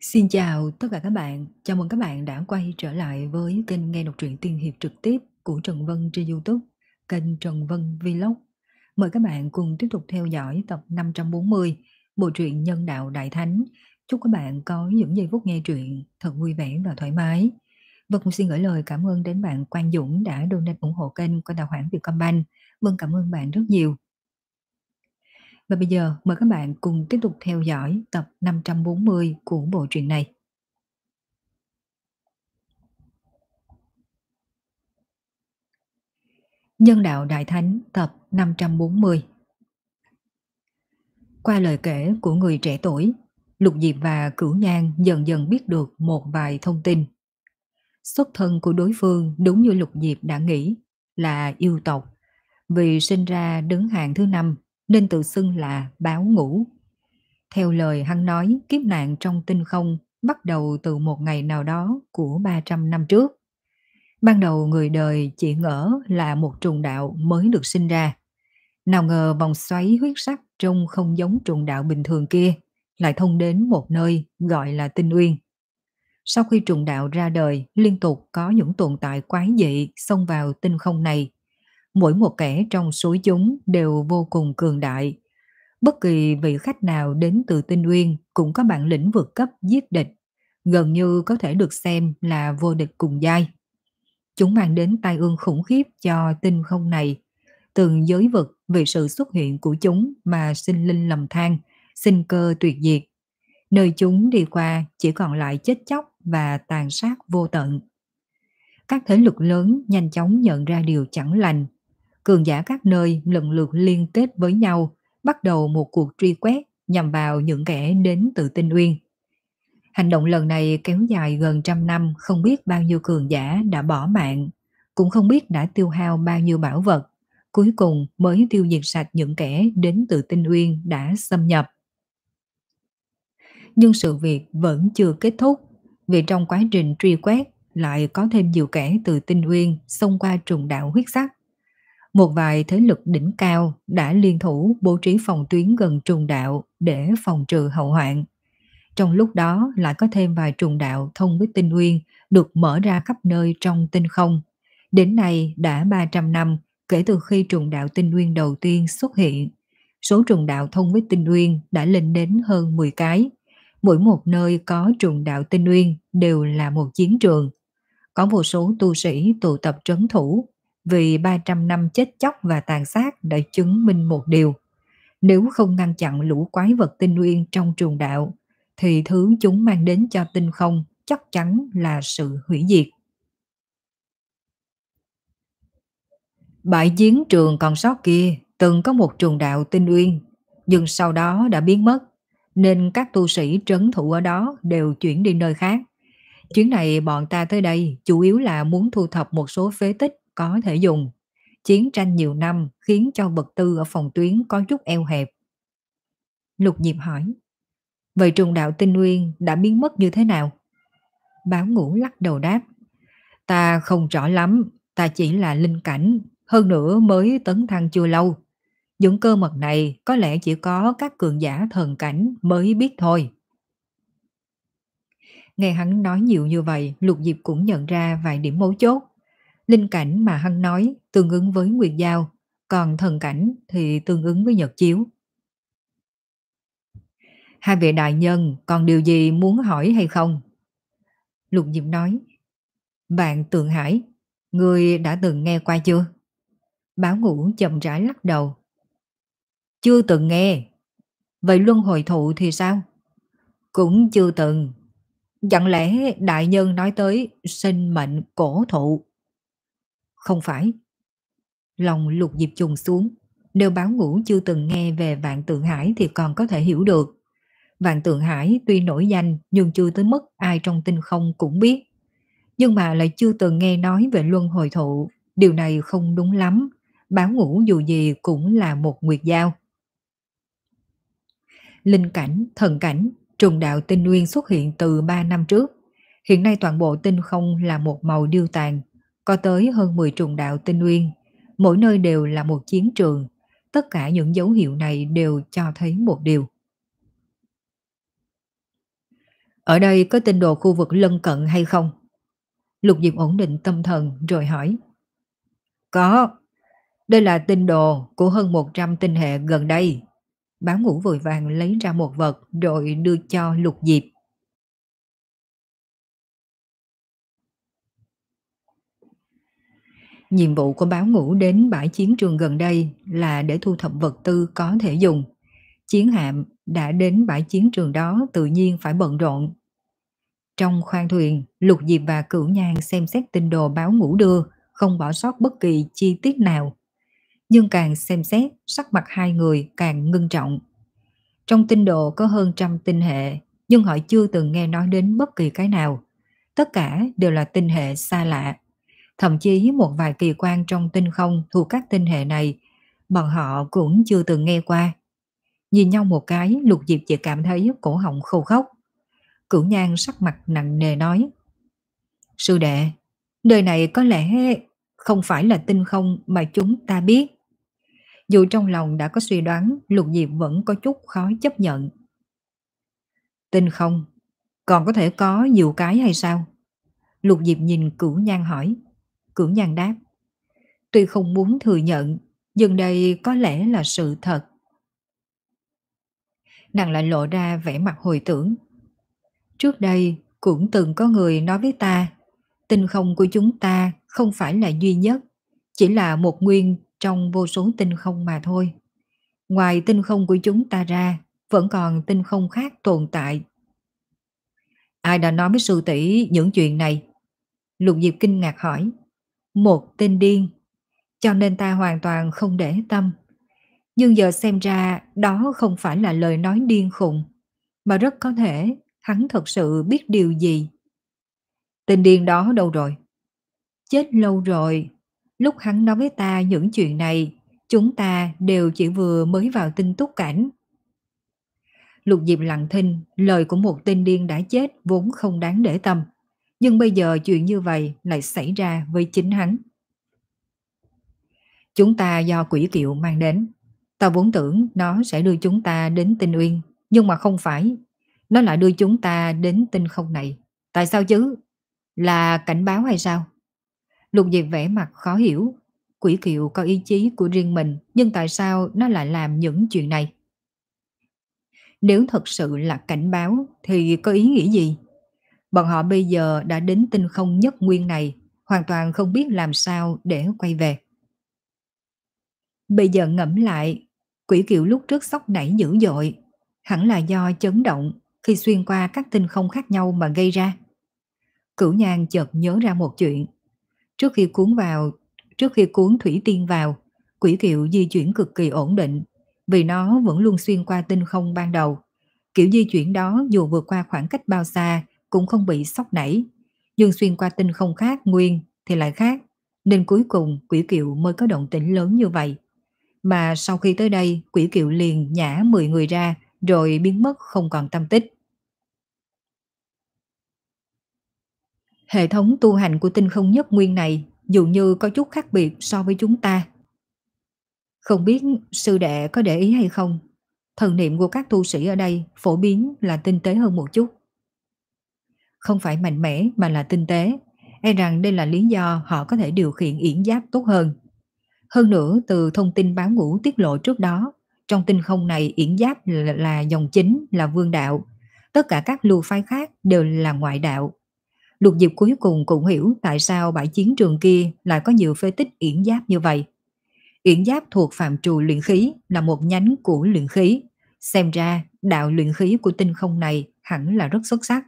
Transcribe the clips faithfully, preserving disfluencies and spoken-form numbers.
Xin chào tất cả các bạn, chào mừng các bạn đã quay trở lại với kênh nghe đọc truyện tiên hiệp trực tiếp của Trần Vân trên YouTube, kênh Trần Vân Vlog. Mời các bạn cùng tiếp tục theo dõi tập năm trăm bốn mươi, bộ truyện Nhân đạo Đại Thánh. Chúc các bạn có những giây phút nghe truyện thật vui vẻ và thoải mái. Và cũng xin gửi lời cảm ơn đến bạn Quang Dũng đã donate ủng hộ kênh qua tài khoản Vietcombank. Vâng, cảm ơn bạn rất nhiều. Và bây giờ mời các bạn cùng tiếp tục theo dõi tập năm trăm bốn mươi của bộ truyện này. Nhân đạo Đại Thánh tập năm trăm bốn mươi. Qua lời kể của người trẻ tuổi, Lục Diệp và Cửu Nhan dần dần biết được một vài thông tin. Xuất thân của đối phương đúng như Lục Diệp đã nghĩ là yêu tộc, vì sinh ra đứng hàng thứ năm nên tự xưng là báo ngũ. Theo lời hắn nói, kiếp nạn trong tinh không bắt đầu từ một ngày nào đó của ba trăm năm trước. Ban đầu người đời chỉ ngỡ là một trùng đạo mới được sinh ra. Nào ngờ vòng xoáy huyết sắc trông không giống trùng đạo bình thường kia, lại thông đến một nơi gọi là Tinh Uyên. Sau khi trùng đạo ra đời, liên tục có những tồn tại quái dị xông vào tinh không này. Mỗi một kẻ trong số chúng đều vô cùng cường đại. Bất kỳ vị khách nào đến từ Tinh Uyên cũng có bản lĩnh vượt cấp giết địch, gần như có thể được xem là vô địch cùng giai. Chúng mang đến tai ương khủng khiếp cho tinh không này. Từng giới vực vì sự xuất hiện của chúng mà sinh linh lầm than, sinh cơ tuyệt diệt. Nơi chúng đi qua chỉ còn lại chết chóc và tàn sát vô tận. Các thế lực lớn nhanh chóng nhận ra điều chẳng lành. Cường giả các nơi lần lượt liên kết với nhau, bắt đầu một cuộc truy quét nhằm vào những kẻ đến từ Tinh Uyên. Hành động lần này kéo dài gần trăm năm, không biết bao nhiêu cường giả đã bỏ mạng, cũng không biết đã tiêu hao bao nhiêu bảo vật, cuối cùng mới tiêu diệt sạch những kẻ đến từ Tinh Uyên đã xâm nhập. Nhưng sự việc vẫn chưa kết thúc, vì trong quá trình truy quét lại có thêm nhiều kẻ từ Tinh Uyên xông qua trùng đạo huyết sắc. Một vài thế lực đỉnh cao đã liên thủ bố trí phòng tuyến gần trùng đạo để phòng trừ hậu hoạn. Trong lúc đó lại có thêm vài trùng đạo thông với Tinh Uyên được mở ra khắp nơi trong tinh không. Đến nay đã ba trăm năm kể từ khi trùng đạo Tinh Uyên đầu tiên xuất hiện. Số trùng đạo thông với Tinh Uyên đã lên đến hơn mười cái. Mỗi một nơi có trùng đạo Tinh Uyên đều là một chiến trường. Có vô số tu sĩ tụ tập trấn thủ, vì ba trăm năm chết chóc và tàn sát đã chứng minh một điều. Nếu không ngăn chặn lũ quái vật Tinh Uyên trong trùng đạo, thì thứ chúng mang đến cho tinh không chắc chắn là sự hủy diệt. Bãi chiến trường còn sót kia từng có một trùng đạo Tinh Uyên, nhưng sau đó đã biến mất, nên các tu sĩ trấn thủ ở đó đều chuyển đi nơi khác. Chuyến này bọn ta tới đây chủ yếu là muốn thu thập một số phế tích có thể dùng. Chiến tranh nhiều năm khiến cho vật tư ở phòng tuyến có chút eo hẹp. Lục Diệp hỏi, vậy trùng đạo Tinh Uyên đã biến mất như thế nào? Báo Ngũ lắc đầu đáp, ta không rõ lắm, ta chỉ là linh cảnh, hơn nữa mới tấn thăng chưa lâu. Những cơ mật này có lẽ chỉ có các cường giả thần cảnh mới biết thôi. Nghe hắn nói nhiều như vậy, Lục Diệp cũng nhận ra vài điểm mấu chốt. Linh cảnh mà hắn nói tương ứng với Nguyệt Giao, còn thần cảnh thì tương ứng với Nhật Chiếu. Hai vị đại nhân còn điều gì muốn hỏi hay không? Lục Diệp nói, Vạn Tượng Hải, ngươi đã từng nghe qua chưa? Báo Ngũ chậm rãi lắc đầu. Chưa từng nghe. Vậy luân hồi thụ thì sao? Cũng chưa từng. Chẳng lẽ đại nhân nói tới sinh mệnh cổ thụ? Không phải. Lòng Lục Diệp trùng xuống. Nếu Báo Ngũ chưa từng nghe về Vạn Tượng Hải thì còn có thể hiểu được. Vạn Tượng Hải tuy nổi danh nhưng chưa tới mức ai trong tinh không cũng biết. Nhưng mà lại chưa từng nghe nói về luân hồi thụ. Điều này không đúng lắm. Báo Ngũ dù gì cũng là một nguyệt giao. Linh cảnh, thần cảnh, trùng đạo Tinh Uyên xuất hiện từ ba năm trước. Hiện nay toàn bộ tinh không là một màu điêu tàn. Có tới hơn mười trùng đạo Tinh Uyên. Mỗi nơi đều là một chiến trường. Tất cả những dấu hiệu này đều cho thấy một điều. Ở đây có tinh đồ khu vực lân cận hay không? Lục Diệp ổn định tâm thần rồi hỏi. Có, đây là tinh đồ của hơn một trăm tinh hệ gần đây. Báo ngũ vội vàng lấy ra một vật rồi đưa cho Lục Diệp. Nhiệm vụ của báo ngũ đến bãi chiến trường gần đây là để thu thập vật tư có thể dùng. Chiến hạm đã đến bãi chiến trường đó tự nhiên phải bận rộn. Trong khoang thuyền, Lục Diệp và Cửu Nhàn xem xét tinh đồ báo ngũ đưa, không bỏ sót bất kỳ chi tiết nào. Nhưng càng xem xét, sắc mặt hai người càng ngưng trọng. Trong tinh đồ có hơn trăm tinh hệ, nhưng họ chưa từng nghe nói đến bất kỳ cái nào. Tất cả đều là tinh hệ xa lạ. Thậm chí một vài kỳ quan trong tinh không thuộc các tinh hệ này, bọn họ cũng chưa từng nghe qua. Nhìn nhau một cái, Lục Diệp chỉ cảm thấy cổ họng khô khốc. Cửu Nhan sắc mặt nặng nề nói. Sư đệ, nơi này có lẽ không phải là tinh không mà chúng ta biết. Dù trong lòng đã có suy đoán, Lục Diệp vẫn có chút khó chấp nhận. Tinh không? Còn có thể có nhiều cái hay sao? Lục Diệp nhìn Cửu Nhan hỏi. Cửu Nhan đáp. Tuy không muốn thừa nhận, nhưng đây có lẽ là sự thật. Nàng lại lộ ra vẻ mặt hồi tưởng. Trước đây cũng từng có người nói với ta, tinh không của chúng ta không phải là duy nhất, chỉ là một nguyên trong vô số tinh không mà thôi. Ngoài tinh không của chúng ta ra, vẫn còn tinh không khác tồn tại. Ai đã nói với sư tỷ những chuyện này? Lục Diệp kinh ngạc hỏi. Một tên điên, cho nên ta hoàn toàn không để tâm. Nhưng giờ xem ra đó không phải là lời nói điên khùng, mà rất có thể hắn thật sự biết điều gì. Tên điên đó đâu rồi? Chết lâu rồi. Lúc hắn nói với ta những chuyện này, chúng ta đều chỉ vừa mới vào tinh túc cảnh. Lục Diệp lặng thinh, lời của một tên điên đã chết vốn không đáng để tâm. Nhưng bây giờ chuyện như vậy lại xảy ra với chính hắn. Chúng ta do quỷ kiệu mang đến. Ta vốn tưởng nó sẽ đưa chúng ta đến tinh uyên, nhưng mà không phải. Nó lại đưa chúng ta đến tinh không này. Tại sao chứ? Là cảnh báo hay sao? Lục Diệp vẻ mặt khó hiểu. Quỷ kiệu có ý chí của riêng mình, nhưng tại sao nó lại làm những chuyện này? Nếu thật sự là cảnh báo thì có ý nghĩa gì? Bọn họ bây giờ đã đến tinh không nhất nguyên này, hoàn toàn không biết làm sao để quay về. Bây giờ ngẫm lại, quỷ kiệu lúc trước sốc nảy dữ dội, hẳn là do chấn động khi xuyên qua các tinh không khác nhau mà gây ra. Cửu Nhan chợt nhớ ra một chuyện. Trước khi cuốn vào, trước khi cuốn thủy tiên vào, quỷ kiệu di chuyển cực kỳ ổn định, vì nó vẫn luôn xuyên qua tinh không ban đầu. Kiểu di chuyển đó dù vượt qua khoảng cách bao xa cũng không bị sốc nảy, nhưng xuyên qua tinh không khác nguyên thì lại khác, nên cuối cùng quỷ kiệu mới có động tĩnh lớn như vậy. Mà sau khi tới đây, quỷ kiệu liền nhả mười người ra rồi biến mất không còn tâm tích. Hệ thống tu hành của tinh không nhất nguyên này dường như có chút khác biệt so với chúng ta. Không biết sư đệ có để ý hay không, thần niệm của các tu sĩ ở đây phổ biến là tinh tế hơn một chút. Không phải mạnh mẽ mà là tinh tế, e rằng đây là lý do họ có thể điều khiển yển giáp tốt hơn. Hơn nữa, từ thông tin báo ngũ tiết lộ trước đó, trong tinh không này yển giáp là, là dòng chính, là vương đạo. Tất cả các lưu phái khác đều là ngoại đạo. Lục Diệp cuối cùng cũng hiểu tại sao bãi chiến trường kia lại có nhiều phế tích yển giáp như vậy. Yển giáp thuộc phạm trù luyện khí, là một nhánh của luyện khí. Xem ra đạo luyện khí của tinh không này hẳn là rất xuất sắc.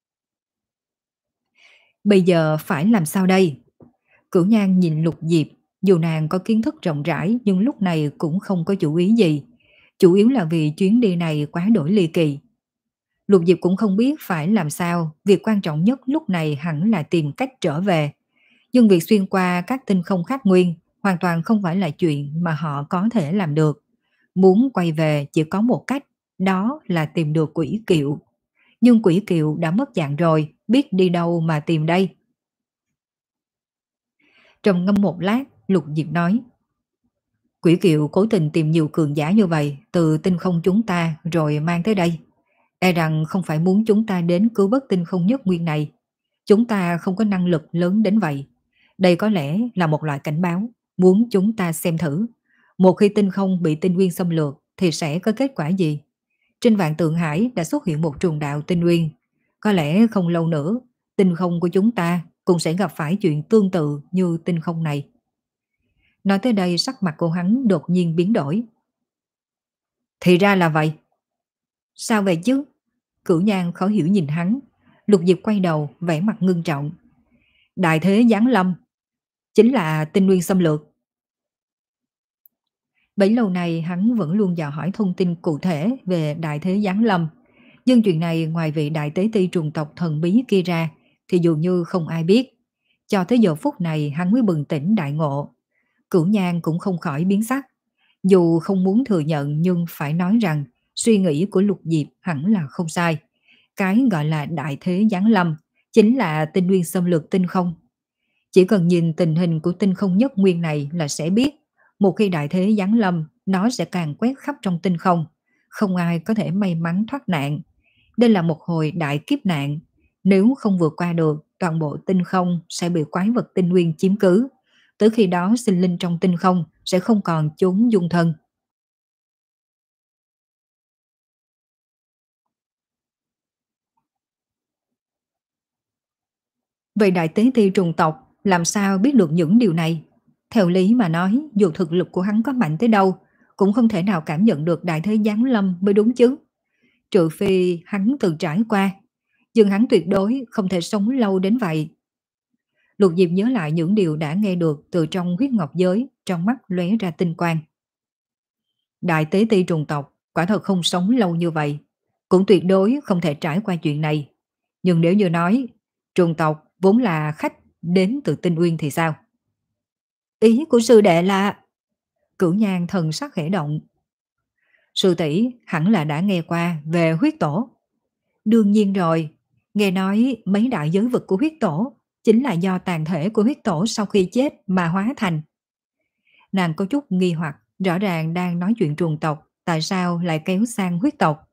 Bây giờ phải làm sao đây? Cửu Nhan nhìn Lục Diệp, dù nàng có kiến thức rộng rãi nhưng lúc này cũng không có chủ ý gì. Chủ yếu là vì chuyến đi này quá đổi ly kỳ. Lục Diệp cũng không biết phải làm sao, việc quan trọng nhất lúc này hẳn là tìm cách trở về. Nhưng việc xuyên qua các tinh không khác nguyên hoàn toàn không phải là chuyện mà họ có thể làm được. Muốn quay về chỉ có một cách, đó là tìm được quỷ kiệu. Nhưng quỷ kiệu đã mất dạng rồi, biết đi đâu mà tìm đây. Trầm ngâm một lát, Lục Diệp nói. Quỷ kiệu cố tình tìm nhiều cường giả như vậy từ tinh không chúng ta rồi mang tới đây. E rằng không phải muốn chúng ta đến cứu vớt tinh không nhất nguyên này. Chúng ta không có năng lực lớn đến vậy. Đây có lẽ là một loại cảnh báo, muốn chúng ta xem thử. Một khi tinh không bị tinh nguyên xâm lược thì sẽ có kết quả gì? Trên vạn tượng hải đã xuất hiện một trùng đạo tinh nguyên. Có lẽ không lâu nữa, tinh không của chúng ta cũng sẽ gặp phải chuyện tương tự như tinh không này. Nói tới đây sắc mặt của hắn đột nhiên biến đổi. Thì ra là vậy. Sao vậy chứ? Cửu Nhan khó hiểu nhìn hắn. Lục Diệp quay đầu, vẻ mặt ngưng trọng. Đại thế giáng lâm, chính là tinh nguyên xâm lược. Bấy lâu nay hắn vẫn luôn dò hỏi thông tin cụ thể về đại thế giáng lâm. Nhưng chuyện này ngoài vị đại tế ti trùng tộc thần bí kia ra thì dường như không ai biết. Cho tới giờ phút này hắn mới bừng tỉnh đại ngộ. Cửu Nhan cũng không khỏi biến sắc. Dù không muốn thừa nhận nhưng phải nói rằng suy nghĩ của Lục Diệp hẳn là không sai. Cái gọi là đại thế giáng lâm chính là tinh nguyên xâm lược tinh không. Chỉ cần nhìn tình hình của tinh không nhất nguyên này là sẽ biết, một khi đại thế giáng lâm, nó sẽ càng quét khắp trong tinh không. Không ai có thể may mắn thoát nạn. Đây là một hồi đại kiếp nạn. Nếu không vượt qua được, toàn bộ tinh không sẽ bị quái vật tinh nguyên chiếm cứ. Tới khi đó sinh linh trong tinh không sẽ không còn chốn dung thân. Vậy đại tế ti trùng tộc làm sao biết được những điều này? Theo lý mà nói, dù thực lực của hắn có mạnh tới đâu, cũng không thể nào cảm nhận được đại thế giáng lâm mới đúng chứ. Trừ phi hắn từng trải qua, nhưng hắn tuyệt đối không thể sống lâu đến vậy. Lục Diệp nhớ lại những điều đã nghe được từ trong huyết ngọc giới, trong mắt lóe ra tinh quang. Đại tế ti trùng tộc quả thật không sống lâu như vậy, cũng tuyệt đối không thể trải qua chuyện này. Nhưng nếu như nói trùng tộc vốn là khách đến từ tinh uyên thì sao? Ý của sư đệ là... Cửu Nhan thần sắc khẽ động. Sư tỷ hẳn là đã nghe qua về huyết tổ. Đương nhiên rồi, nghe nói mấy đại giới vực của huyết tổ chính là do tàn thể của huyết tổ sau khi chết mà hóa thành. Nàng có chút nghi hoặc, rõ ràng đang nói chuyện trùng tộc, tại sao lại kéo sang huyết tộc?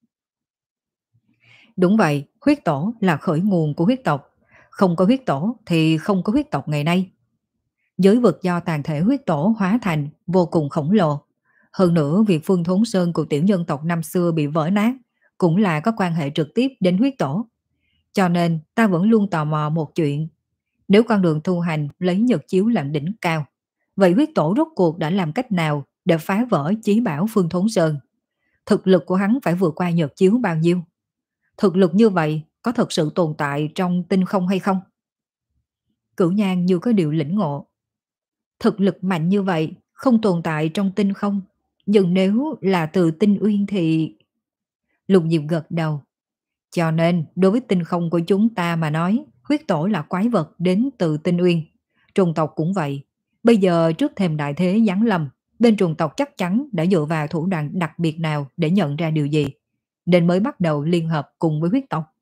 Đúng vậy, huyết tổ là khởi nguồn của huyết tộc. Không có huyết tổ thì không có huyết tộc ngày nay. Giới vực do tàn thể huyết tổ hóa thành vô cùng khổng lồ. Hơn nữa việc Phương Thốn Sơn của tiểu nhân tộc năm xưa bị vỡ nát cũng là có quan hệ trực tiếp đến huyết tổ. Cho nên ta vẫn luôn tò mò một chuyện. Nếu con đường tu hành lấy nhật chiếu làm đỉnh cao, vậy huyết tổ rốt cuộc đã làm cách nào để phá vỡ chí bảo Phương Thốn Sơn? Thực lực của hắn phải vượt qua nhật chiếu bao nhiêu? Thực lực như vậy có thật sự tồn tại trong tinh không hay không? Cửu Nhan như có điều lĩnh ngộ. Thực lực mạnh như vậy không tồn tại trong tinh không. Nhưng nếu là từ tinh uyên thì... Lục Diệp gật đầu. Cho nên đối với tinh không của chúng ta mà nói, huyết tổ là quái vật đến từ tinh uyên. Trùng tộc cũng vậy. Bây giờ trước thềm đại thế giáng lâm, bên trùng tộc chắc chắn đã dựa vào thủ đoạn đặc biệt nào để nhận ra điều gì, nên mới bắt đầu liên hợp cùng với huyết tộc.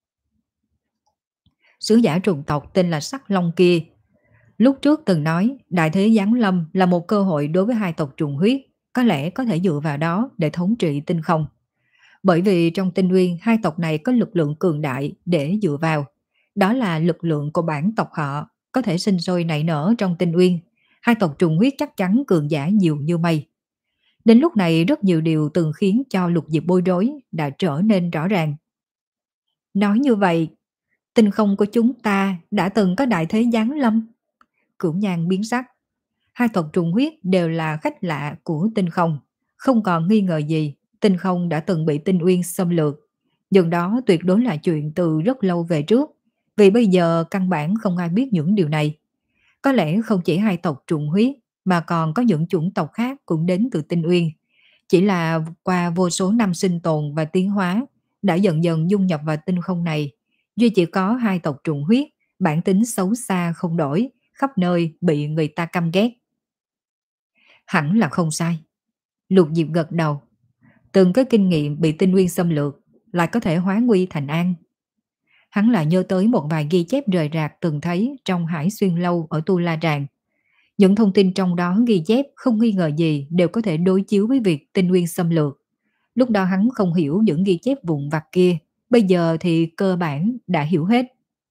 Sứ giả trùng tộc tên là Sắc Long kia lúc trước từng nói đại thế giáng lâm là một cơ hội đối với hai tộc trùng huyết, có lẽ có thể dựa vào đó để thống trị tinh không. Bởi vì trong tinh nguyên hai tộc này có lực lượng cường đại để dựa vào, đó là lực lượng của bản tộc họ có thể sinh sôi nảy nở trong tinh nguyên. Hai tộc trùng huyết chắc chắn cường giả nhiều như mây. Đến lúc này rất nhiều điều từng khiến cho Lục Diệp bối rối đã trở nên rõ ràng. Nói như vậy, tinh không của chúng ta đã từng có đại thế giáng lâm. Cửu Nhan biến sắc. Hai tộc trùng huyết đều là khách lạ của tinh không. Không còn nghi ngờ gì, tinh không đã từng bị tinh uyên xâm lược. Nhưng đó tuyệt đối là chuyện từ rất lâu về trước. Vì bây giờ căn bản không ai biết những điều này. Có lẽ không chỉ hai tộc trùng huyết, mà còn có những chủng tộc khác cũng đến từ tinh uyên. Chỉ là qua vô số năm sinh tồn và tiến hóa, đã dần dần dung nhập vào tinh không này. Duy chỉ có hai tộc trùng huyết, bản tính xấu xa không đổi, khắp nơi bị người ta căm ghét. Hẳn là không sai. Lục Diệp gật đầu. Từng có kinh nghiệm bị tinh nguyên xâm lược, lại có thể hóa nguy thành an. Hắn lại nhớ tới một vài ghi chép rời rạc từng thấy trong Hải Xuyên Lâu ở Tu La Tràng. Những thông tin trong đó ghi chép không nghi ngờ gì đều có thể đối chiếu với việc tinh nguyên xâm lược. Lúc đó hắn không hiểu những ghi chép vụn vặt kia, bây giờ thì cơ bản đã hiểu hết.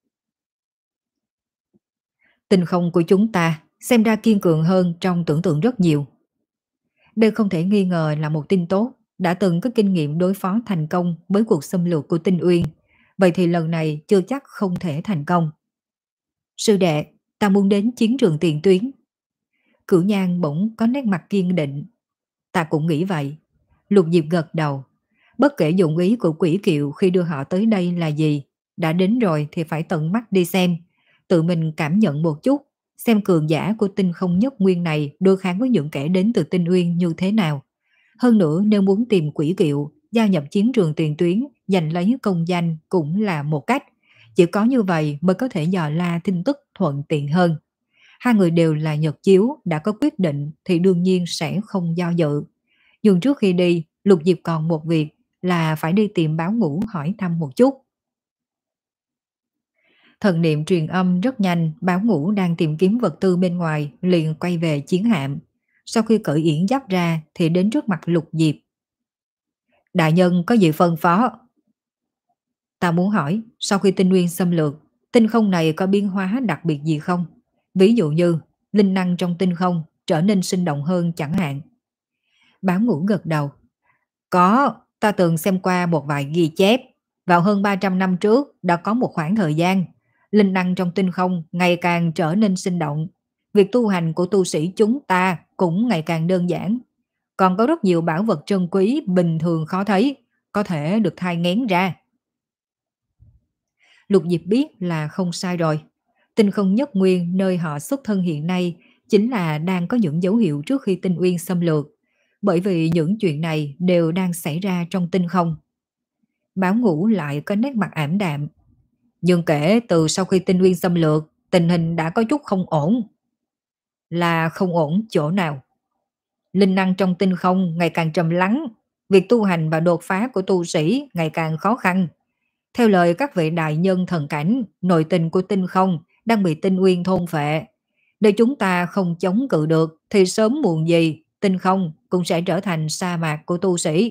Tinh không của chúng ta xem ra kiên cường hơn trong tưởng tượng rất nhiều. Đây không thể nghi ngờ là một tin tốt, đã từng có kinh nghiệm đối phó thành công với cuộc xâm lược của Tinh Uyên. Vậy thì lần này chưa chắc không thể thành công. Sư đệ, ta muốn đến chiến trường tiền tuyến. Cửu Nhan bỗng có nét mặt kiên định. Ta cũng nghĩ vậy. Lục Diệp gật đầu. Bất kể dụng ý của quỷ kiệu khi đưa họ tới đây là gì, đã đến rồi thì phải tận mắt đi xem, tự mình cảm nhận một chút, xem cường giả của tinh không nhất nguyên này đối kháng với những kẻ đến từ tinh uyên như thế nào. Hơn nữa nếu muốn tìm quỷ kiệu, gia nhập chiến trường tiền tuyến, giành lấy công danh cũng là một cách. Chỉ có như vậy mới có thể dò la tin tức thuận tiện hơn. Hai người đều là Nhật Chiếu, đã có quyết định thì đương nhiên sẽ không do dự. Nhưng trước khi đi, Lục Diệp còn một việc là phải đi tìm báo ngũ hỏi thăm một chút. Thần niệm truyền âm rất nhanh, báo ngũ đang tìm kiếm vật tư bên ngoài, liền quay về chiến hạm. Sau khi cởi yển giáp ra thì đến trước mặt Lục Diệp. Đại nhân có gì phân phó? Ta muốn hỏi, sau khi tinh nguyên xâm lược, tinh không này có biến hóa đặc biệt gì không? Ví dụ như, linh năng trong tinh không trở nên sinh động hơn chẳng hạn. Báo ngũ gật đầu. Có, ta từng xem qua một vài ghi chép. Vào hơn ba trăm năm trước đã có một khoảng thời gian, linh năng trong tinh không ngày càng trở nên sinh động. Việc tu hành của tu sĩ chúng ta cũng ngày càng đơn giản. Còn có rất nhiều bảo vật trân quý bình thường khó thấy, có thể được thai nghén ra. Lục Diệp biết là không sai rồi. Tinh không nhất nguyên nơi họ xuất thân hiện nay chính là đang có những dấu hiệu trước khi tinh uyên xâm lược. Bởi vì những chuyện này đều đang xảy ra trong tinh không. Báo ngũ lại có nét mặt ảm đạm. Nhưng kể từ sau khi tinh uyên xâm lược, tình hình đã có chút không ổn. Là không ổn chỗ nào? Linh năng trong tinh không ngày càng trầm lắng. Việc tu hành và đột phá của tu sĩ ngày càng khó khăn. Theo lời các vị đại nhân thần cảnh, nội tình của tinh không đang bị tinh uyên thôn phệ. Nếu chúng ta không chống cự được thì sớm muộn gì tinh không cũng sẽ trở thành sa mạc của tu sĩ.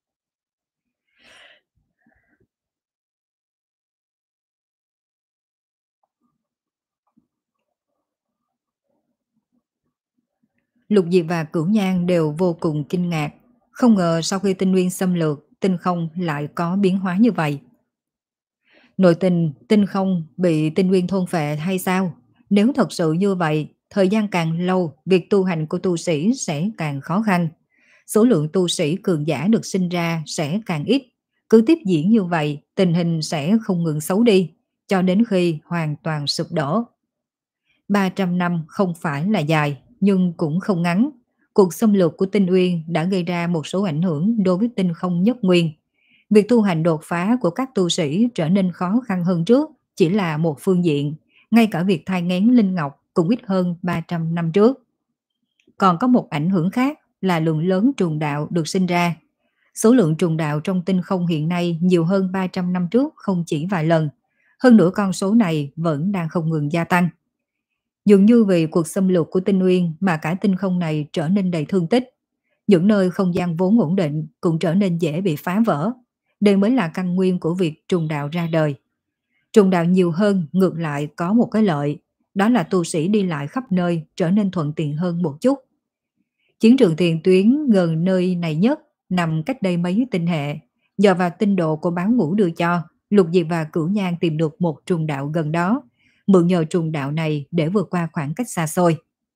Lục Diệp và Cửu Nhan đều vô cùng kinh ngạc. Không ngờ sau khi tinh nguyên xâm lược, tinh không lại có biến hóa như vậy. Nội tình tinh không bị tinh nguyên thôn phệ hay sao? Nếu thật sự như vậy, thời gian càng lâu, việc tu hành của tu sĩ sẽ càng khó khăn. Số lượng tu sĩ cường giả được sinh ra sẽ càng ít. Cứ tiếp diễn như vậy, tình hình sẽ không ngừng xấu đi, cho đến khi hoàn toàn sụp đổ. ba trăm năm không phải là dài, nhưng cũng không ngắn. Cuộc xâm lược của tinh uyên đã gây ra một số ảnh hưởng đối với tinh không nhất nguyên. Việc tu hành đột phá của các tu sĩ trở nên khó khăn hơn trước chỉ là một phương diện. Ngay cả việc thai nghén linh ngọc cũng ít hơn ba trăm năm trước. Còn có một ảnh hưởng khác là lượng lớn trùng đạo được sinh ra. Số lượng trùng đạo trong tinh không hiện nay nhiều hơn ba trăm năm trước không chỉ vài lần. Hơn nữa con số này vẫn đang không ngừng gia tăng. Dường như vì cuộc xâm lược của tinh uyên mà cả tinh không này trở nên đầy thương tích. Những nơi không gian vốn ổn định cũng trở nên dễ bị phá vỡ. Đây mới là căn nguyên của việc trùng đạo ra đời. Trùng đạo nhiều hơn ngược lại có một cái lợi, đó là tu sĩ đi lại khắp nơi trở nên thuận tiện hơn một chút. Chiến trường tiền tuyến gần nơi này nhất nằm cách đây mấy tinh hệ. Nhờ vào tinh độ của báo ngũ đưa cho, Lục Diệp và Cửu Nhan tìm được một trùng đạo gần đó, mượn nhờ trùng đạo này để vượt qua khoảng cách xa xôi.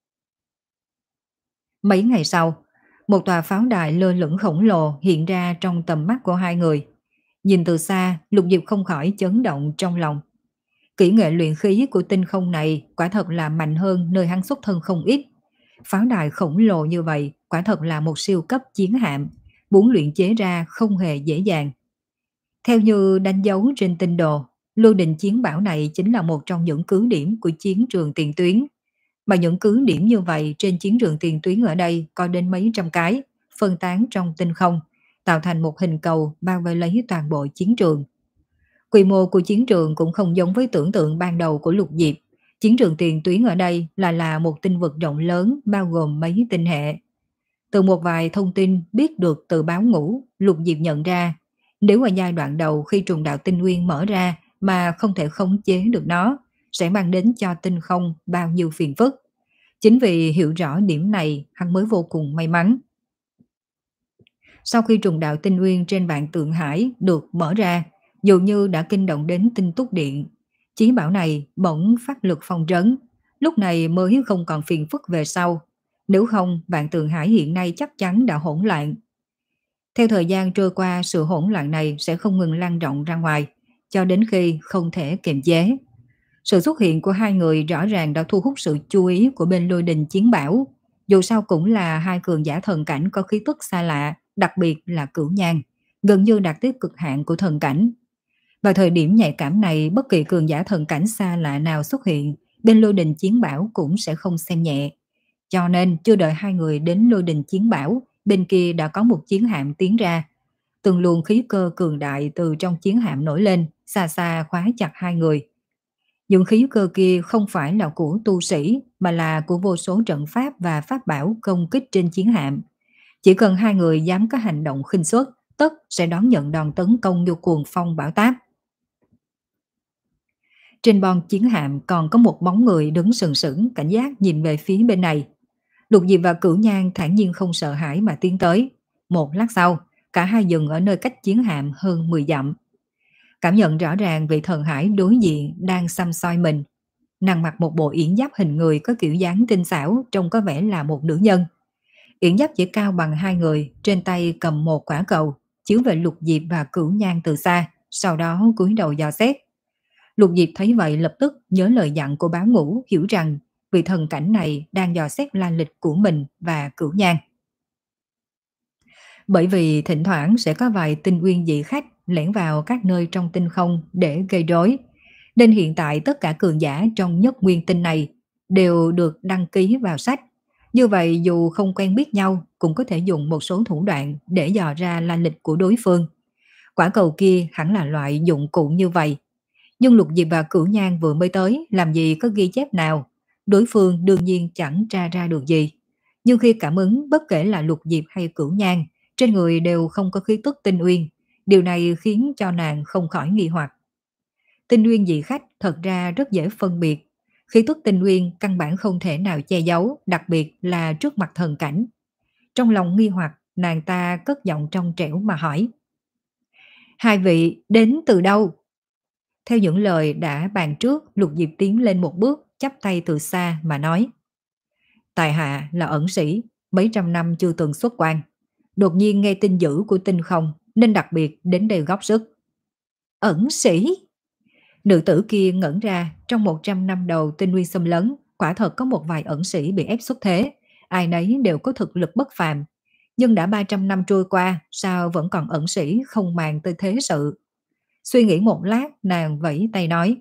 Mấy ngày sau, một tòa pháo đài lơ lửng khổng lồ hiện ra trong tầm mắt của hai người. Nhìn từ xa, Lục Diệp không khỏi chấn động trong lòng. Kỹ nghệ luyện khí của tinh không này quả thật là mạnh hơn nơi hắn xuất thân không ít. Pháo đài khổng lồ như vậy quả thật là một siêu cấp chiến hạm, muốn luyện chế ra không hề dễ dàng. Theo như đánh dấu trên tinh đồ, Lôi Đình chiến bảo này chính là một trong những cứ điểm của chiến trường tiền tuyến. Mà những cứ điểm như vậy trên chiến trường tiền tuyến ở đây có đến mấy trăm cái, phân tán trong tinh không, tạo thành một hình cầu bao vây lấy toàn bộ chiến trường. Quy mô của chiến trường cũng không giống với tưởng tượng ban đầu của Lục Diệp. Chiến trường tiền tuyến ở đây là là một tinh vực rộng lớn bao gồm mấy tinh hệ. Từ một vài thông tin biết được từ báo ngũ, Lục Diệp nhận ra, nếu ở giai đoạn đầu khi trùng đạo tinh nguyên mở ra mà không thể khống chế được nó, sẽ mang đến cho tinh không bao nhiêu phiền phức. Chính vì hiểu rõ điểm này, hắn mới vô cùng may mắn. Sau khi trùng đạo tinh nguyên trên vạn tượng hải được mở ra, dường như đã kinh động đến tinh túc điện. Chí bảo này bỗng phát lực phong trấn, lúc này mới không còn phiền phức về sau. Nếu không, vạn tượng hải hiện nay chắc chắn đã hỗn loạn. Theo thời gian trôi qua, sự hỗn loạn này sẽ không ngừng lan rộng ra ngoài, cho đến khi không thể kiềm chế. Sự xuất hiện của hai người rõ ràng đã thu hút sự chú ý của bên Lôi Đình Chiến Bảo. Dù sao cũng là hai cường giả thần cảnh có khí tức xa lạ, đặc biệt là Cửu Nhan, gần như đạt tới cực hạn của thần cảnh. Vào thời điểm nhạy cảm này, bất kỳ cường giả thần cảnh xa lạ nào xuất hiện, bên Lôi Đình Chiến Bảo cũng sẽ không xem nhẹ. Cho nên chưa đợi hai người đến Lôi Đình Chiến Bảo, bên kia đã có một chiến hạm tiến ra. Từng luồng khí cơ cường đại từ trong chiến hạm nổi lên, xa xa khóa chặt hai người. Những khí cơ kia không phải là của tu sĩ, mà là của vô số trận pháp và pháp bảo công kích trên chiến hạm. Chỉ cần hai người dám có hành động khinh suất, tất sẽ đón nhận đòn tấn công vô cuồng phong bão táp. Trên bon chiến hạm còn có một bóng người đứng sừng sững cảnh giác nhìn về phía bên này. Lục Diệp và Cửu Nhan thản nhiên không sợ hãi mà tiến tới. Một lát sau, cả hai dừng ở nơi cách chiến hạm hơn mười dặm. Cảm nhận rõ ràng vị thần hải đối diện đang xăm soi mình. Nàng mặc một bộ yển giáp hình người có kiểu dáng tinh xảo, trông có vẻ là một nữ nhân. Yển giáp chỉ cao bằng hai người, trên tay cầm một quả cầu, chiếu về Lục Diệp và Cửu Nhan từ xa, sau đó cúi đầu dò xét. Lục Diệp thấy vậy lập tức nhớ lời dặn của báo ngũ, hiểu rằng vị thần cảnh này đang dò xét la lịch của mình và Cửu Nhan. Bởi vì thỉnh thoảng sẽ có vài tinh nguyên dị khách lẻn vào các nơi trong tinh không để gây rối, nên hiện tại tất cả cường giả trong nhất nguyên tinh này đều được đăng ký vào sách. Như vậy dù không quen biết nhau cũng có thể dùng một số thủ đoạn để dò ra la lịch của đối phương. Quả cầu kia hẳn là loại dụng cụ như vậy. Nhưng Lục Diệp và Cửu Nhan vừa mới tới, làm gì có ghi chép nào. Đối phương đương nhiên chẳng tra ra được gì. Nhưng khi cảm ứng, bất kể là Lục Diệp hay Cửu Nhan, trên người đều không có khí tức tinh uyên. Điều này khiến cho nàng không khỏi nghi hoặc. Tinh uyên dị khách thật ra rất dễ phân biệt. Khí tức tinh uyên căn bản không thể nào che giấu, đặc biệt là trước mặt thần cảnh. Trong lòng nghi hoặc, nàng ta cất giọng trong trẻo mà hỏi. Hai vị đến từ đâu? Theo những lời đã bàn trước, Lục Diệp tiến lên một bước, chắp tay từ xa mà nói. Tại hạ là ẩn sĩ, mấy trăm năm chưa từng xuất quan. Đột nhiên nghe tin dữ của tinh không, nên đặc biệt đến đây góp sức. Ẩn sĩ? Nữ tử kia ngẩn ra, trong một trăm năm đầu tinh nguyên xâm lấn, quả thật có một vài ẩn sĩ bị ép xuất thế, ai nấy đều có thực lực bất phàm. Nhưng đã ba trăm năm trôi qua, sao vẫn còn ẩn sĩ không màng tới thế sự? Suy nghĩ một lát, nàng vẫy tay nói.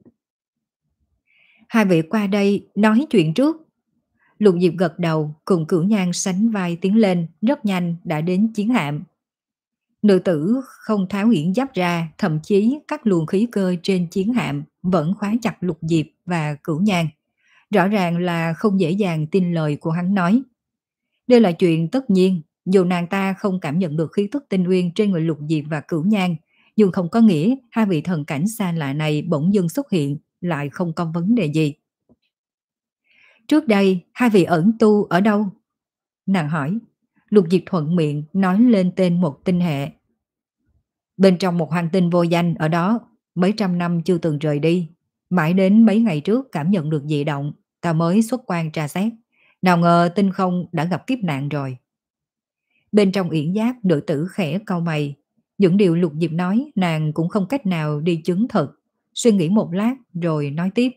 Hai vị qua đây nói chuyện trước. Lục Diệp gật đầu, cùng Cửu Nhan sánh vai tiến lên, rất nhanh đã đến chiến hạm. Nữ tử không tháo yển giáp ra, thậm chí các luồng khí cơ trên chiến hạm vẫn khóa chặt Lục Diệp và Cửu Nhan. Rõ ràng là không dễ dàng tin lời của hắn nói. Đây là chuyện tất nhiên, dù nàng ta không cảm nhận được khí tức tinh uyên trên người Lục Diệp và Cửu Nhan, nhưng không có nghĩa hai vị thần cảnh xa lạ này bỗng dưng xuất hiện lại không có vấn đề gì. Trước đây, hai vị ẩn tu ở đâu? Nàng hỏi. Lục Diệp thuận miệng nói lên tên một tinh hệ. Bên trong một hành tinh vô danh ở đó, mấy trăm năm chưa từng rời đi. Mãi đến mấy ngày trước cảm nhận được dị động, ta mới xuất quan tra xét. Nào ngờ tinh không đã gặp kiếp nạn rồi. Bên trong yển giáp, nữ tử khẽ cau mày. Những điều Lục Diệp nói nàng cũng không cách nào đi chứng thực. Suy nghĩ một lát rồi nói tiếp.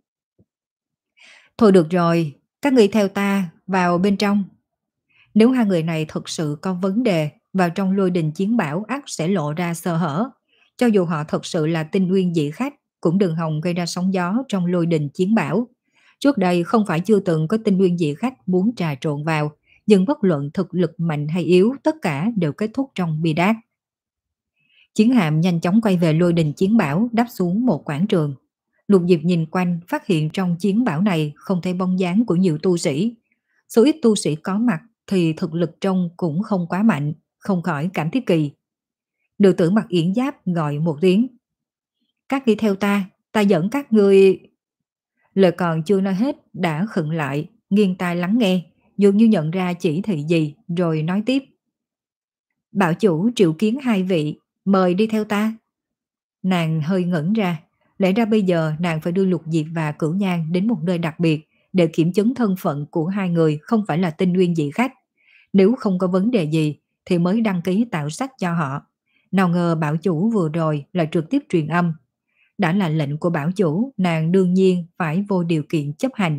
Thôi được rồi, các ngươi theo ta vào bên trong. Nếu hai người này thực sự có vấn đề, vào trong Lôi Đình Chiến Bảo ắt sẽ lộ ra sơ hở. Cho dù họ thật sự là tinh nguyên dị khách, cũng đừng hòng gây ra sóng gió trong Lôi Đình Chiến Bảo. Trước đây không phải chưa từng có tinh nguyên dị khách muốn trà trộn vào, nhưng bất luận thực lực mạnh hay yếu, tất cả đều kết thúc trong bi đát. Chiến hạm nhanh chóng quay về Lôi Đình Chiến Bảo, đáp xuống một quảng trường. Lục Diệp nhìn quanh, phát hiện trong chiến bảo này không thấy bóng dáng của nhiều tu sĩ. Số ít tu sĩ có mặt thì thực lực trông cũng không quá mạnh, không khỏi cảm thấy kỳ. Nữ tử mặc yển giáp gọi một tiếng. Các ngươi theo ta, ta dẫn các ngươi... Lời còn chưa nói hết đã khựng lại, nghiêng tai lắng nghe, dường như nhận ra chỉ thị gì, rồi nói tiếp. Bảo chủ triệu kiến hai vị, mời đi theo ta. Nàng hơi ngẩn ra, lẽ ra bây giờ nàng phải đưa Lục Diệp và Cửu Nhan đến một nơi đặc biệt để kiểm chứng thân phận của hai người không phải là tinh nguyên dị khách. Nếu không có vấn đề gì thì mới đăng ký tạo sách cho họ. Nào ngờ bảo chủ vừa rồi lại trực tiếp truyền âm. Đã là lệnh của bảo chủ, nàng đương nhiên phải vô điều kiện chấp hành.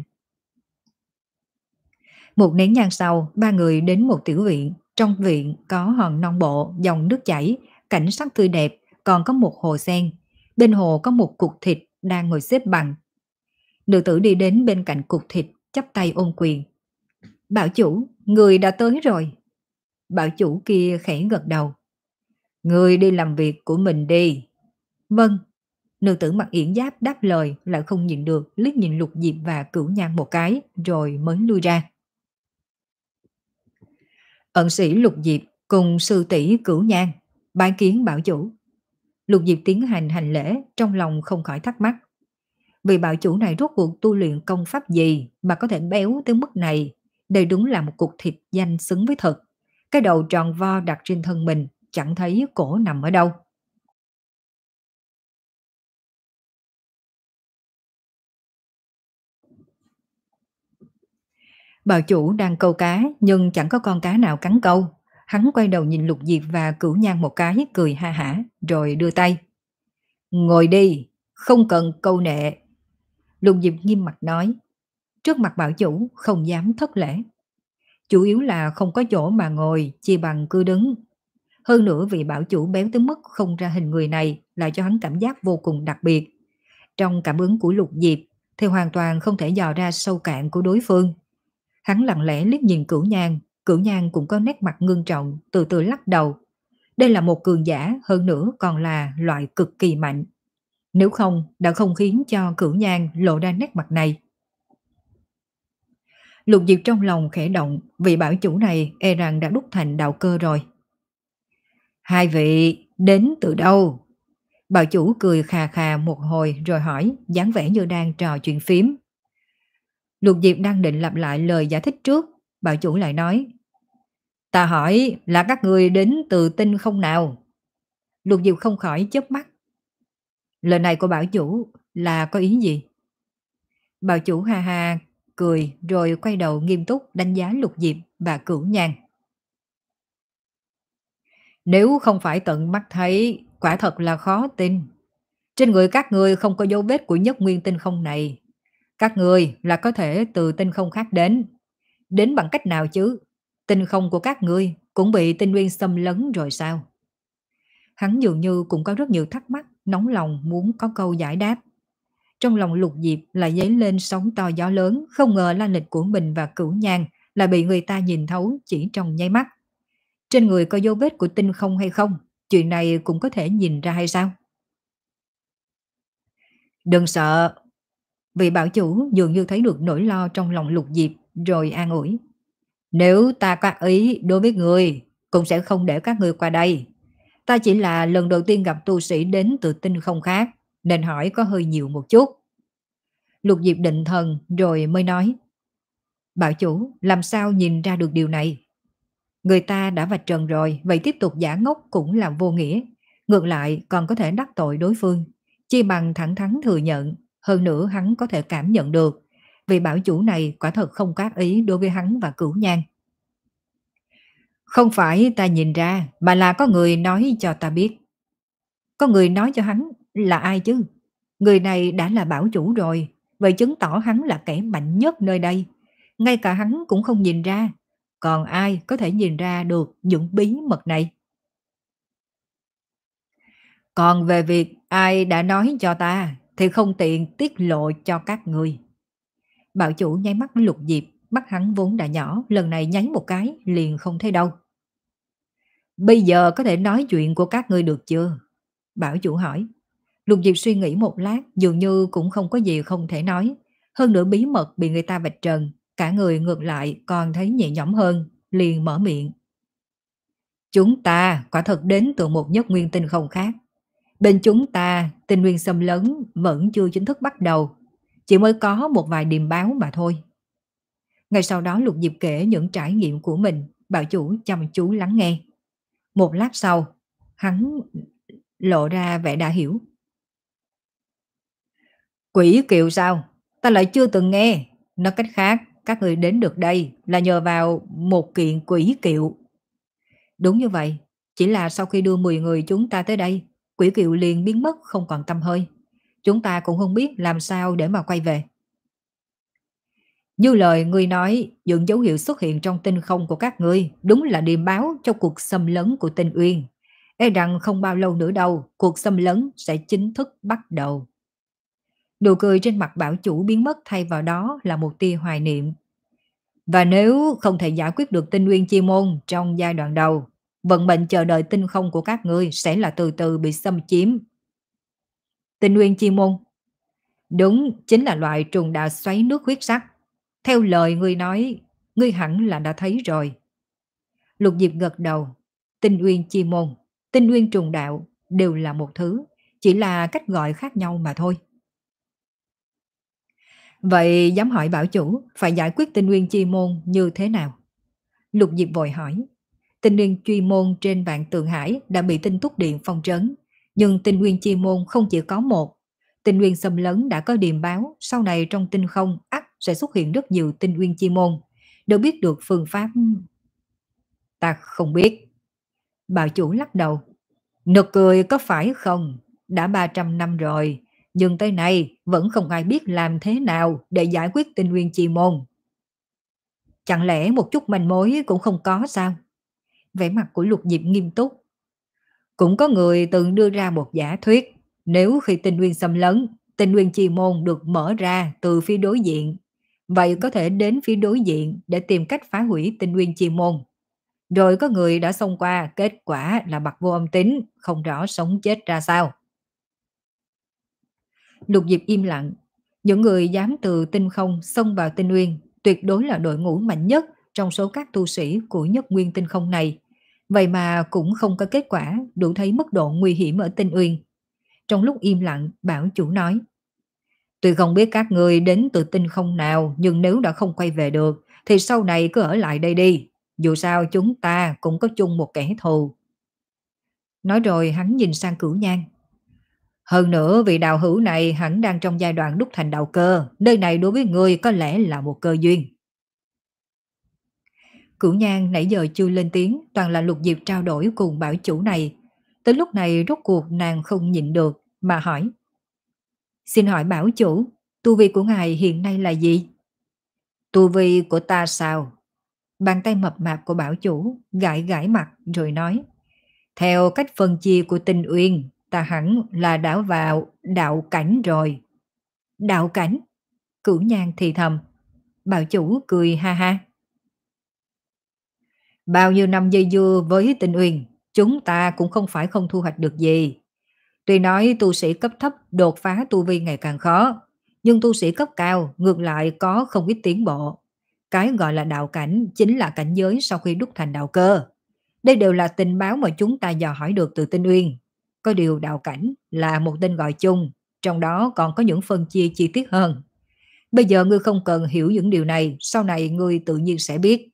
Một nén nhang sau, ba người đến một tiểu viện. Trong viện có hòn non bộ, dòng nước chảy, cảnh sắc tươi đẹp, còn có một hồ sen. Bên hồ có một cục thịt đang ngồi xếp bằng. Nữ tử đi đến bên cạnh cục thịt, chắp tay ôm quyền. Bảo chủ, người đã tới rồi. Bảo chủ kia khẽ gật đầu. Người đi làm việc của mình đi. Vâng. Nữ tử mặc yển giáp đáp lời, lại không nhìn được, liếc nhìn Lục Diệp và Cửu Nhan một cái, rồi mới lui ra. Ẩn sĩ Lục Diệp cùng sư tỷ Cửu Nhan bái kiến bảo chủ. Lục Diệp tiến hành hành lễ, trong lòng không khỏi thắc mắc. Vị bảo chủ này rốt cuộc tu luyện công pháp gì mà có thể béo tới mức này? Đây đúng là một cục thịt danh xứng với thực. Cái đầu tròn vo đặt trên thân mình, chẳng thấy cổ nằm ở đâu. Bảo chủ đang câu cá nhưng chẳng có con cá nào cắn câu. Hắn quay đầu nhìn Lục Diệp và Cửu Nhan một cái, cười ha hả, rồi đưa tay. Ngồi đi, không cần câu nệ. Lục Diệp nghiêm mặt nói. Trước mặt bảo chủ không dám thất lễ. Chủ yếu là không có chỗ mà ngồi, chi bằng cứ đứng. Hơn nữa vị bảo chủ béo tới mức không ra hình người này lại cho hắn cảm giác vô cùng đặc biệt. Trong cảm ứng của Lục Diệp thì hoàn toàn không thể dò ra sâu cạn của đối phương. Hắn lặng lẽ liếc nhìn Cửu Nhan, Cửu Nhan cũng có nét mặt ngưng trọng, từ từ lắc đầu. Đây là một cường giả, hơn nữa còn là loại cực kỳ mạnh. Nếu không, đã không khiến cho Cửu Nhan lộ ra nét mặt này. Lục Diệp trong lòng khẽ động, vị bảo chủ này e rằng đã đúc thành đạo cơ rồi. Hai vị đến từ đâu? Bảo chủ cười khà khà một hồi rồi hỏi, dáng vẻ như đang trò chuyện phím. Lục Diệp đang định lặp lại lời giải thích trước, bảo chủ lại nói. Ta hỏi là các người đến từ tinh không nào? Lục Diệp không khỏi chớp mắt. Lời này của bảo chủ là có ý gì? Bảo chủ ha ha cười rồi quay đầu nghiêm túc đánh giá Lục Diệp và Cửu Nhan. Nếu không phải tận mắt thấy, quả thật là khó tin. Trên người các người không có dấu vết của nhất nguyên tinh không này. Các người là có thể từ tinh không khác đến. Đến bằng cách nào chứ? Tinh không của các người cũng bị tinh nguyên xâm lấn rồi sao? Hắn dường như cũng có rất nhiều thắc mắc, nóng lòng muốn có câu giải đáp. Trong lòng Lục Diệp lại dấy lên sóng to gió lớn, không ngờ la lịch của mình và Cửu Nhan là bị người ta nhìn thấu chỉ trong nháy mắt. Trên người có dấu vết của tinh không hay không? Chuyện này cũng có thể nhìn ra hay sao? Đừng sợ. Vị bảo chủ dường như thấy được nỗi lo trong lòng Lục Diệp rồi an ủi. Nếu ta có ý đối với người, cũng sẽ không để các người qua đây. Ta chỉ là lần đầu tiên gặp tu sĩ đến từ tinh không khác, nên hỏi có hơi nhiều một chút. Lục Diệp định thần rồi mới nói. Bảo chủ, làm sao nhìn ra được điều này? Người ta đã vạch trần rồi, vậy tiếp tục giả ngốc cũng là vô nghĩa. Ngược lại còn có thể đắc tội đối phương. Chi bằng thẳng thắn thừa nhận, hơn nữa hắn có thể cảm nhận được. Vì bảo chủ này quả thật không có ác ý đối với hắn và Cửu Nhan. Không phải ta nhìn ra, mà là có người nói cho ta biết. Có người nói cho hắn là ai chứ? Người này đã là bảo chủ rồi, vậy chứng tỏ hắn là kẻ mạnh nhất nơi đây. Ngay cả hắn cũng không nhìn ra, còn ai có thể nhìn ra được những bí mật này? Còn về việc ai đã nói cho ta, thì không tiện tiết lộ cho các người. Bảo chủ nháy mắt với Lục Diệp, mắt hắn vốn đã nhỏ, lần này nháy một cái liền không thấy đâu. Bây giờ có thể nói chuyện của các ngươi được chưa? Bảo chủ hỏi. Lục Diệp suy nghĩ một lát, dường như cũng không có gì không thể nói. Hơn nữa bí mật bị người ta vạch trần, cả người ngược lại còn thấy nhẹ nhõm hơn, liền mở miệng. Chúng ta quả thật đến từ một nhất nguyên tinh không khác. Bên chúng ta, tinh nguyên xâm lấn vẫn chưa chính thức bắt đầu, chỉ mới có một vài điềm báo mà thôi. Ngay sau đó Lục Diệp kể những trải nghiệm của mình, bảo chủ chăm chú lắng nghe. Một lát sau, hắn lộ ra vẻ đã hiểu. Quỷ kiệu sao? Ta lại chưa từng nghe. Nói cách khác, các người đến được đây là nhờ vào một kiện quỷ kiệu. Đúng như vậy, chỉ là sau khi đưa mười người chúng ta tới đây, quỷ kiệu liền biến mất không còn tăm hơi. Chúng ta cũng không biết làm sao để mà quay về. Như lời ngươi nói, những dấu hiệu xuất hiện trong tinh không của các ngươi đúng là điềm báo cho cuộc xâm lấn của tinh uyên. E rằng không bao lâu nữa đâu, cuộc xâm lấn sẽ chính thức bắt đầu. Nụ cười trên mặt bảo chủ biến mất, thay vào đó là một tia hoài niệm. Và nếu không thể giải quyết được tinh nguyên chi môn trong giai đoạn đầu, vận mệnh chờ đợi tinh không của các ngươi sẽ là từ từ bị xâm chiếm. Tinh nguyên chi môn đúng chính là loại trùng đạo xoáy nước huyết sắc. Theo lời ngươi nói, ngươi hẳn là đã thấy rồi. Lục Diệp gật đầu. Tinh uyên chi môn, tinh uyên trùng đạo đều là một thứ, chỉ là cách gọi khác nhau mà thôi. Vậy dám hỏi bảo chủ phải giải quyết tinh uyên chi môn như thế nào? Lục Diệp vội hỏi. Tinh uyên chi môn trên vạn Tượng Hải đã bị tinh túc điện phong trấn, nhưng tinh uyên chi môn không chỉ có một. Tinh uyên xâm lấn đã có điềm báo, sau này trong tinh không ắt sẽ xuất hiện rất nhiều tinh uyên chi môn. Đâu biết được phương pháp. Ta không biết. Bảo chủ lắc đầu. Nực cười có phải không? Đã ba trăm năm rồi, nhưng tới nay vẫn không ai biết làm thế nào để giải quyết tinh nguyên chi môn. Chẳng lẽ một chút manh mối cũng không có sao? Vẻ mặt của Lục Diệp nghiêm túc. Cũng có người từng đưa ra một giả thuyết, nếu khi tinh nguyên xâm lấn, tinh nguyên chi môn được mở ra từ phía đối diện, vậy có thể đến phía đối diện để tìm cách phá hủy tinh nguyên chi môn. Rồi có người đã xông qua, kết quả là bặt vô âm tín, không rõ sống chết ra sao. Lục Diệp im lặng. Những người dám từ tinh không xông vào tinh nguyên tuyệt đối là đội ngũ mạnh nhất trong số các tu sĩ của nhất nguyên tinh không này. Vậy mà cũng không có kết quả, đủ thấy mức độ nguy hiểm ở tinh uyên. Trong lúc im lặng, bảo chủ nói. Tuy không biết các người đến từ tinh không nào, nhưng nếu đã không quay về được, thì sau này cứ ở lại đây đi. Dù sao chúng ta cũng có chung một kẻ thù. Nói rồi hắn nhìn sang Cửu Nhan. Hơn nữa vị đạo hữu này hẳn đang trong giai đoạn đúc thành đạo cơ. Nơi này đối với ngươi có lẽ là một cơ duyên. Cửu Nhan nãy giờ chưa lên tiếng, toàn là Lục Diệp trao đổi cùng bảo chủ này. Tới lúc này rốt cuộc nàng không nhịn được mà hỏi. Xin hỏi bảo chủ, tu vi của ngài hiện nay là gì? Tu vi của ta sao? Bàn tay mập mạp của bảo chủ gãi gãi mặt rồi nói. Theo cách phân chia của tinh uyên, ta hẳn là đã vào đạo cảnh rồi. Đạo cảnh? Cửu Nhan thì thầm. Bảo chủ cười ha ha. Bao nhiêu năm dây dưa với tinh uyên, chúng ta cũng không phải không thu hoạch được gì. Tuy nói tu sĩ cấp thấp đột phá tu vi ngày càng khó, nhưng tu sĩ cấp cao ngược lại có không ít tiến bộ. Cái gọi là đạo cảnh chính là cảnh giới sau khi đúc thành đạo cơ. Đây đều là tình báo mà chúng ta dò hỏi được từ tinh uyên. Có điều đạo cảnh là một tên gọi chung, trong đó còn có những phân chia chi tiết hơn. Bây giờ ngươi không cần hiểu những điều này, sau này ngươi tự nhiên sẽ biết.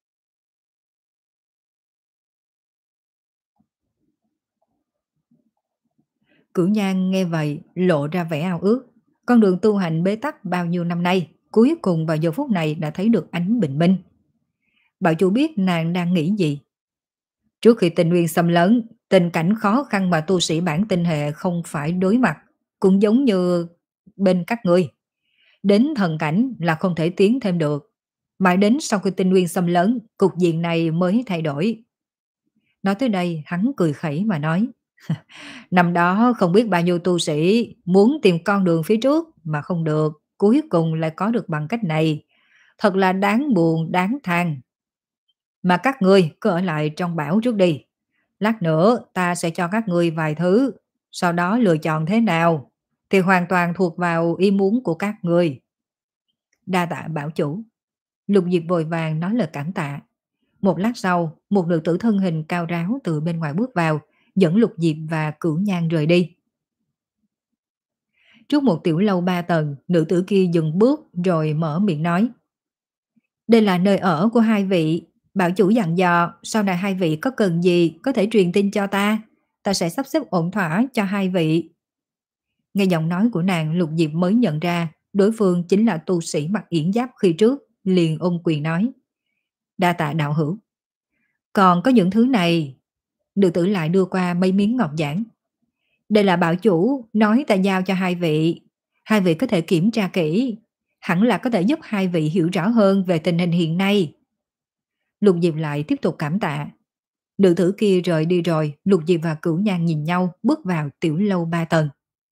Cửu Nhan nghe vậy lộ ra vẻ ao ước. Con đường tu hành bế tắc bao nhiêu năm nay, cuối cùng vào giờ phút này đã thấy được ánh bình minh. Bảo chủ biết nàng đang nghĩ gì. Trước khi tinh nguyên xâm lấn, tình cảnh khó khăn mà tu sĩ bản tinh hệ không phải đối mặt, cũng giống như bên các ngươi. Đến thần cảnh là không thể tiến thêm được. Mãi đến sau khi tinh nguyên xâm lấn, cục diện này mới thay đổi. Nói tới đây, hắn cười khẩy mà nói. Năm đó không biết bao nhiêu tu sĩ muốn tìm con đường phía trước mà không được, cuối cùng lại có được bằng cách này. Thật là đáng buồn, đáng than. Mà các ngươi cứ ở lại trong bảo trước đi. Lát nữa ta sẽ cho các ngươi vài thứ, sau đó lựa chọn thế nào thì hoàn toàn thuộc vào ý muốn của các ngươi. Đa tạ bảo chủ. Lục Diệp vội vàng nói lời cảm tạ. Một lát sau, một nữ tử thân hình cao ráo từ bên ngoài bước vào, dẫn Lục Diệp và Cửu Nhan rời đi. Trước một tiểu lâu ba tầng, nữ tử kia dừng bước rồi mở miệng nói. Đây là nơi ở của hai vị. Bảo chủ dặn dò, sau này hai vị có cần gì có thể truyền tin cho ta. Ta sẽ sắp xếp ổn thỏa cho hai vị. Nghe giọng nói của nàng, Lục Diệp mới nhận ra đối phương chính là tu sĩ mặc yển giáp khi trước, liền ôm quyền nói. Đa tạ đạo hữu. Còn có những thứ này, nữ tử lại đưa qua mấy miếng ngọc giản. Đây là bảo chủ nói ta giao cho hai vị. Hai vị có thể kiểm tra kỹ. Hẳn là có thể giúp hai vị hiểu rõ hơn về tình hình hiện nay. Lục Diệp lại tiếp tục cảm tạ. Nữ tử kia rời đi rồi, Lục Diệp và Cửu Nhan nhìn nhau bước vào tiểu lâu ba tầng.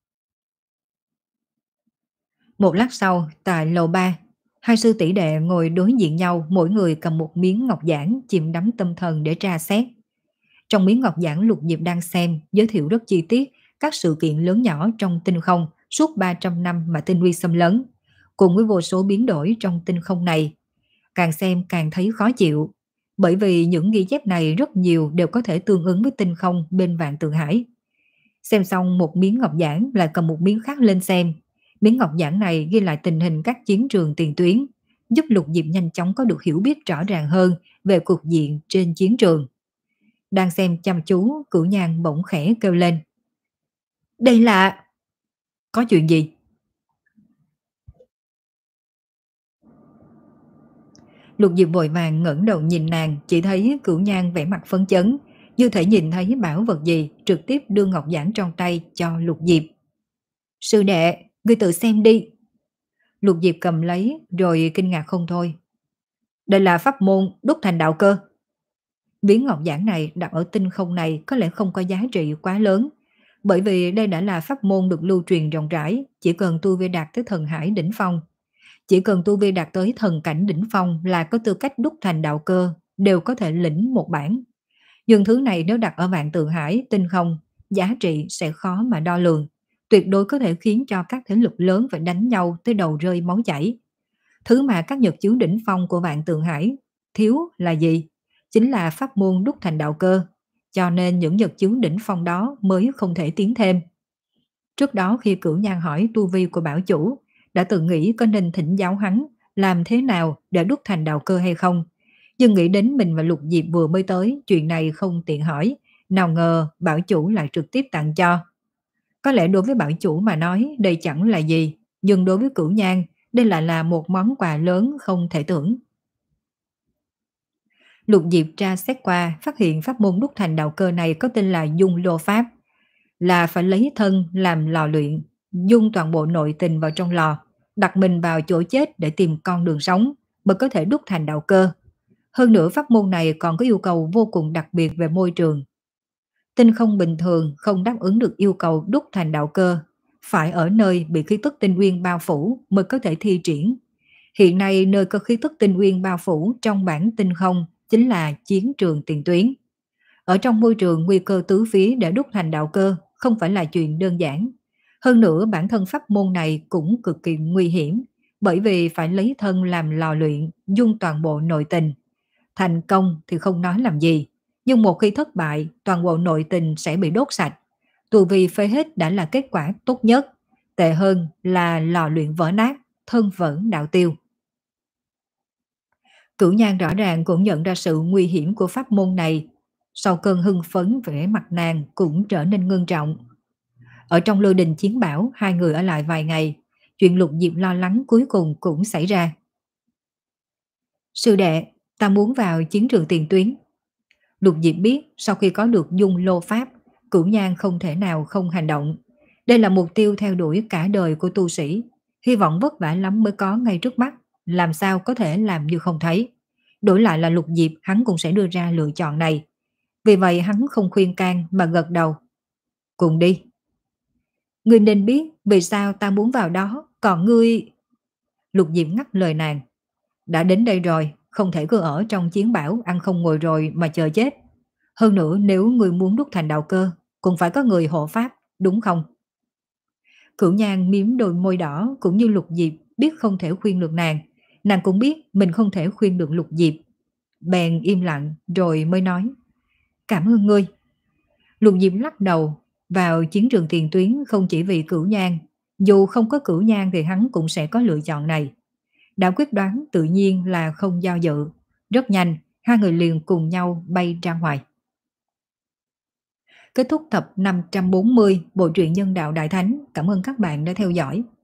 Một lát sau, tại lầu ba, hai sư tỷ đệ ngồi đối diện nhau, mỗi người cầm một miếng ngọc giản chìm đắm tâm thần để tra xét. Trong miếng ngọc giản Lục Diệp đang xem, giới thiệu rất chi tiết các sự kiện lớn nhỏ trong tinh không suốt ba trăm năm mà tinh huy xâm lấn, cùng với vô số biến đổi trong tinh không này. Càng xem càng thấy khó chịu, bởi vì những ghi chép này rất nhiều đều có thể tương ứng với tinh không bên Vạn Tượng Hải. Xem xong một miếng ngọc giản lại cầm một miếng khác lên xem. Miếng ngọc giản này ghi lại tình hình các chiến trường tiền tuyến, giúp Lục Diệp nhanh chóng có được hiểu biết rõ ràng hơn về cục diện trên chiến trường. Đang xem chăm chú, Cửu Nhan bỗng khẽ kêu lên. Đây là... Có chuyện gì? Lục Diệp vội vàng ngẩng đầu nhìn nàng, chỉ thấy Cửu Nhan vẻ mặt phấn chấn, như thể nhìn thấy bảo vật gì, trực tiếp đưa ngọc giản trong tay cho Lục Diệp. Sư đệ, ngươi tự xem đi. Lục Diệp cầm lấy rồi kinh ngạc không thôi. Đây là pháp môn đúc thành đạo cơ. Miếng ngọc giản này đặt ở tinh không này có lẽ không có giá trị quá lớn, bởi vì đây đã là pháp môn được lưu truyền rộng rãi, chỉ cần tu vi đạt tới thần hải đỉnh phong. Chỉ cần tu vi đạt tới thần cảnh đỉnh phong là có tư cách đúc thành đạo cơ, đều có thể lĩnh một bản. Nhưng thứ này nếu đặt ở Vạn Tượng Hải, tinh không, giá trị sẽ khó mà đo lường, tuyệt đối có thể khiến cho các thế lực lớn phải đánh nhau tới đầu rơi máu chảy. Thứ mà các nhật chiếu đỉnh phong của Vạn Tượng Hải thiếu là gì? Chính là pháp môn đúc thành đạo cơ, cho nên những nhật chiếu đỉnh phong đó mới không thể tiến thêm. Trước đó khi Cửu Nhan hỏi tu vi của bảo chủ, đã từng nghĩ có nên thỉnh giáo hắn làm thế nào để đúc thành đạo cơ hay không. Nhưng nghĩ đến mình và Lục Diệp vừa mới tới, chuyện này không tiện hỏi, nào ngờ bảo chủ lại trực tiếp tặng cho. Có lẽ đối với bảo chủ mà nói đây chẳng là gì, nhưng đối với Cửu Nhan, đây lại là một món quà lớn không thể tưởng. Lục Diệp tra xét qua, phát hiện pháp môn đúc thành đạo cơ này có tên là Dung Lô Pháp, là phải lấy thân làm lò luyện, dung toàn bộ nội tình vào trong lò, đặt mình vào chỗ chết để tìm con đường sống, mới có thể đúc thành đạo cơ. Hơn nữa pháp môn này còn có yêu cầu vô cùng đặc biệt về môi trường. Tinh không bình thường không đáp ứng được yêu cầu đúc thành đạo cơ, phải ở nơi bị khí tức tinh nguyên bao phủ mới có thể thi triển. Hiện nay nơi có khí tức tinh nguyên bao phủ trong bản tinh không chính là chiến trường tiền tuyến. Ở trong môi trường nguy cơ tứ phía để đúc thành đạo cơ không phải là chuyện đơn giản. Hơn nữa bản thân pháp môn này cũng cực kỳ nguy hiểm, bởi vì phải lấy thân làm lò luyện, dung toàn bộ nội tình. Thành công thì không nói làm gì, nhưng một khi thất bại, toàn bộ nội tình sẽ bị đốt sạch. Tu vi phế hết đã là kết quả tốt nhất, tệ hơn là lò luyện vỡ nát, thân vỡ đạo tiêu. Cửu Nhan rõ ràng cũng nhận ra sự nguy hiểm của pháp môn này. Sau cơn hưng phấn, vẻ mặt nàng cũng trở nên ngưng trọng. Ở trong Lôi Đình Chiến Bảo, hai người ở lại vài ngày, chuyện Lục Diệp lo lắng cuối cùng cũng xảy ra. Sư đệ, ta muốn vào chiến trường tiền tuyến. Lục Diệp biết sau khi có được Dung Lô Pháp, Cửu Nhan không thể nào không hành động. Đây là mục tiêu theo đuổi cả đời của tu sĩ, hy vọng vất vả lắm mới có ngay trước mắt, làm sao có thể làm như không thấy. Đổi lại là Lục Diệp, hắn cũng sẽ đưa ra lựa chọn này. Vì vậy hắn không khuyên can mà gật đầu. Cùng đi. Ngươi nên biết vì sao ta muốn vào đó, còn ngươi... Lục Diệp ngắt lời nàng. Đã đến đây rồi, không thể cứ ở trong chiến bảo ăn không ngồi rồi mà chờ chết. Hơn nữa nếu ngươi muốn đúc thành đạo cơ, cũng phải có người hộ pháp, đúng không? Cửu Nhan miếm đôi môi đỏ cũng như Lục Diệp biết không thể khuyên được nàng. Nàng cũng biết mình không thể khuyên được Lục Diệp. Bèn im lặng rồi mới nói: cảm ơn ngươi. Lục Diệp lắc đầu, vào chiến trường tiền tuyến không chỉ vì Cửu Nhan, dù không có Cửu Nhan thì hắn cũng sẽ có lựa chọn này. Đã quyết đoán tự nhiên là không do dự. Rất nhanh, hai người liền cùng nhau bay ra ngoài. Kết thúc tập năm trăm bốn mươi bộ truyện Nhân đạo Đại Thánh. Cảm ơn các bạn đã theo dõi.